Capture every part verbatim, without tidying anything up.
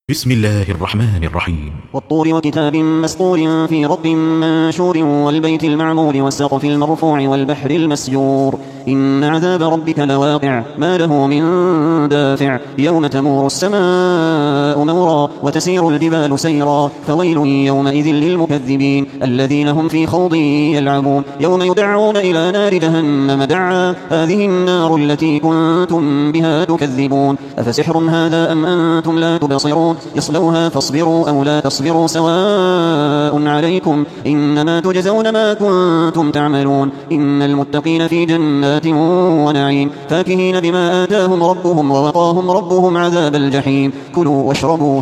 بسم الله الرحمن الرحيم. والطور وكتاب مسطور في رق منشور والبيت المعمور والسقف المرفوع والبحر المسجور إن عذاب ربك لواقع ما له من دافع يوم تمور السماء مورا وتسير الجبال سيرا فويل يومئذ للمكذبين الذين هم في خوض يلعبون يوم يدعون إلى نار جهنم دعا هذه النار التي كنتم بها تكذبون أفسحر هذا أم أنتم لا تبصرون يصلوها فاصبروا أو لا تصبروا سواء عليكم إنما تجزون ما كنتم تعملون إن المتقين في جنات ونعيم فاكهين بما آتاهم ربهم ووقاهم ربهم عذاب الجحيم كلوا واشربوا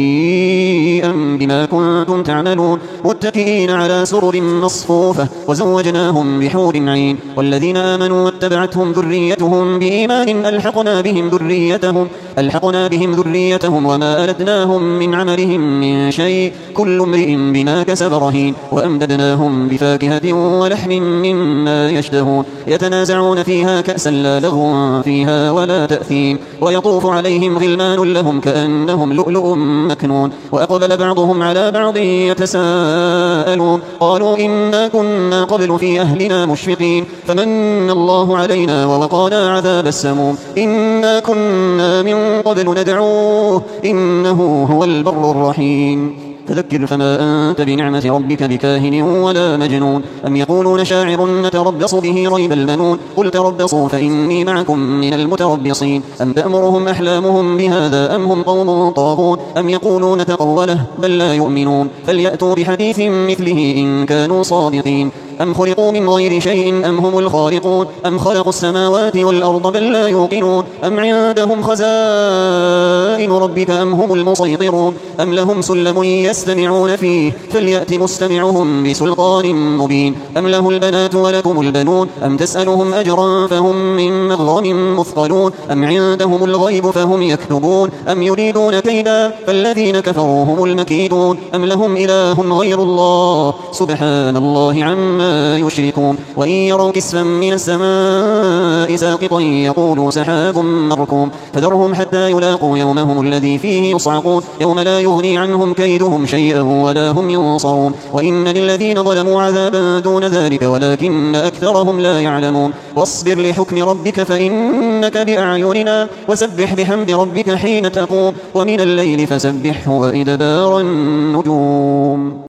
هنيئا بما كنتم تعملون متكئين على سرر مصفوفة وزوجناهم بحور عين والذين آمنوا واتبعتهم ذريتهم بإيمان ألحقنا بهم ذريتهم ألحقنا بهم ذريتهم وما ألتناهم من عملهم من شيء كل امرئ بما كسب رهين وأمددناهم بفاكهة ولحم مما يشتهون يتنازعون فيها كأسا لا لغو فيها ولا تأثيم ويطوف عليهم غلمان لهم كأنهم لؤلؤ مكنون وأقبل بعضهم على بعض يتساءلون قالوا إنا كنا قبل في أهلنا مشفقين فمن الله علينا ووقانا عذاب السموم إنا كنا من قبل ندعوه إنه هو البر الرحيم فذكر فما أنت بنعمة ربك بكاهن ولا مجنون أم يقولون شاعر نتربص به ريب المنون قل تربصوا فإني معكم من المتربصين أم تأمرهم أحلامهم بهذا أم هم قوم طاغون أم يقولون تقوله بل لا يؤمنون فليأتوا بحديث مثله إن كانوا صادقين أم خلقوا من غير شيء أم هم الخالقون أم خلقوا السماوات والأرض بل لا يوقنون أم عندهم خزائن ربك أم هم المسيطرون أم لهم سلم يستمعون فيه فليأت مستمعهم بسلطان مبين أم له البنات ولكم البنون أم تسألهم أجرا فهم من مغرم مثقلون أم عندهم الغيب فهم يكتبون أم يريدون كيدا فالذين كفروا هم المكيدون أم لهم إله غير الله سبحان الله عما يشركون وإن يروا كسفا من السماء ساقطا يقولوا سحاب مركوم فذرهم حتى يلاقوا يومهم الذي فيه يصعقون يوم لا يغني عنهم كيدهم شيئا ولا هم ينصرون وإن للذين ظلموا عذابا دون ذلك ولكن أكثرهم لا يعلمون واصبر لحكم ربك فإنك بأعيننا وسبح بحمد ربك حين تقوم ومن الليل فسبحه وإدبار النجوم.